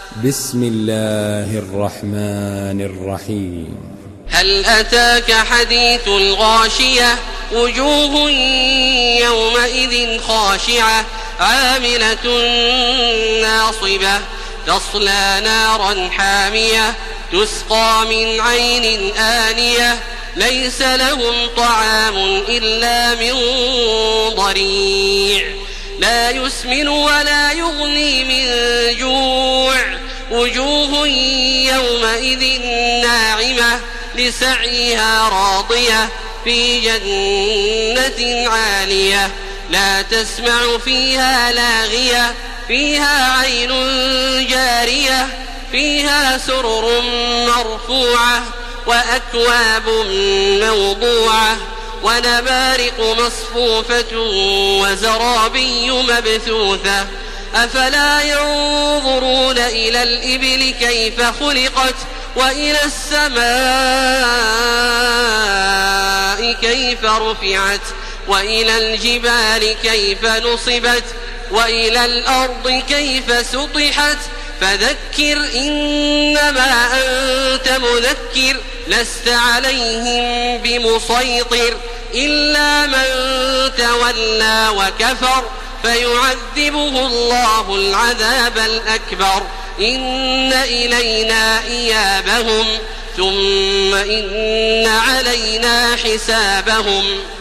بسم الله الرحمن الرحيم. هل أتاك حديث الغاشية وجوه يومئذ خاشعة عاملة ناصبة تصلى نارا حامية تسقى من عين آنية ليس لهم طعام إلا من ضريع لا يسمن ولا يغني من جوع وجوه يومئذ ناعمة لسعيها راضية في جنة عالية لا تسمع فيها لاغية فيها عين جارية فيها سرر مرفوعة وأكواب موضوعة ونمارق مصفوفة وزرابي مبثوثة أفلا ينظرون إلى الإبل كيف خلقت وإلى السماء كيف رفعت وإلى الجبال كيف نصبت وإلى الأرض كيف سطحت فذكر إنما أنت مذكر لست عليهم بمسيطر إلا من تولى وكفر فيعذبه الله العذاب الأكبر إن إلينا إيابهم ثم إن علينا حسابهم.